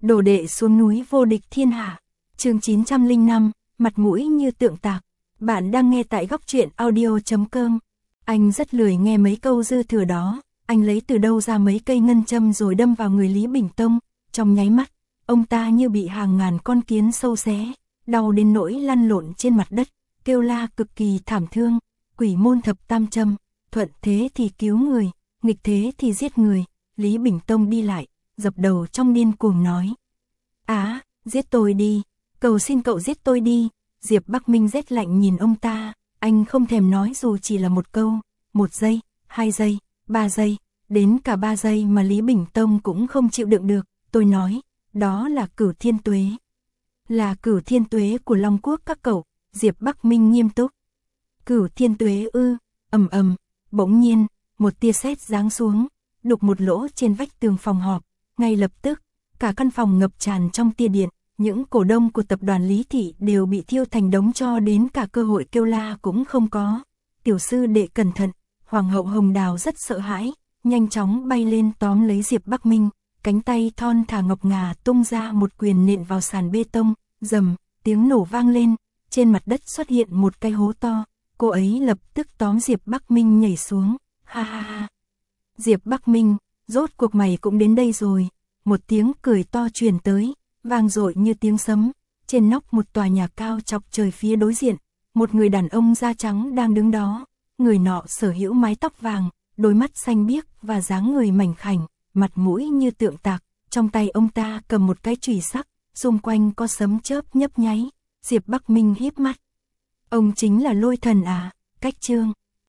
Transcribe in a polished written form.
Đồ đệ xuống núi vô địch thiên hạ. Chương 905, mặt mũi như tượng tạc. Bạn đang nghe tại góc truyện audio.com. Anh rất lười nghe mấy câu dư thừa đó, anh lấy từ đâu ra mấy cây ngân châm rồi đâm vào người Lý Bình Tông, trong nháy mắt, ông ta như bị hàng ngàn con kiến sâu xé, đau đến nỗi lăn lộn trên mặt đất, kêu la cực kỳ thảm thương. Quỷ môn thập tam châm, thuận thế thì cứu người, nghịch thế thì giết người. Lý Bình Tông đi lại, dập đầu trong điên cuồng nói: giết tôi đi, cầu xin cậu giết tôi đi. Diệp Bắc Minh rét lạnh nhìn ông ta, anh không thèm nói dù chỉ là một câu, 1 giây, 2 giây, 3 giây, đến cả 3 giây mà Lý Bình Tông cũng không chịu đựng được. Tôi nói, đó là Cửu Thiên Tuế. Là Cửu Thiên Tuế của Long Quốc các cậu. Diệp Bắc Minh nghiêm túc. Cửu Thiên Tuế ư? Ầm ầm, bỗng nhiên, một tia sét giáng xuống, đục một lỗ trên vách tường phòng họp, ngay lập tức, cả căn phòng ngập tràn trong tia điện, những cổ đông của tập đoàn Lý Thị đều bị thiêu thành đống cho đến cả cơ hội kêu la cũng không có. Tiểu sư đệ cẩn thận, Hoàng hậu Hồng Đào rất sợ hãi, nhanh chóng bay lên tóm lấy Diệp Bắc Minh, cánh tay thon thả ngọc ngà tung ra một quyền nện vào sàn bê tông, rầm, tiếng nổ vang lên, trên mặt đất xuất hiện một cái hố to, cô ấy lập tức tóm Diệp Bắc Minh nhảy xuống, ha ha ha. Diệp Bắc Minh, rốt cuộc mày cũng đến đây rồi. Một tiếng cười to truyền tới, vang dội như tiếng sấm. Trên nóc một tòa nhà cao chọc trời phía đối diện, một người đàn ông da trắng đang đứng đó. Người nọ sở hữu mái tóc vàng, đôi mắt xanh biếc và dáng người mảnh khảnh, mặt mũi như tượng tạc. Trong tay ông ta cầm một cái chùy sắc, xung quanh có sấm chớp nhấp nháy. Diệp Bắc Minh híp mắt. Ông chính là Lôi Thần à? Cách Trương.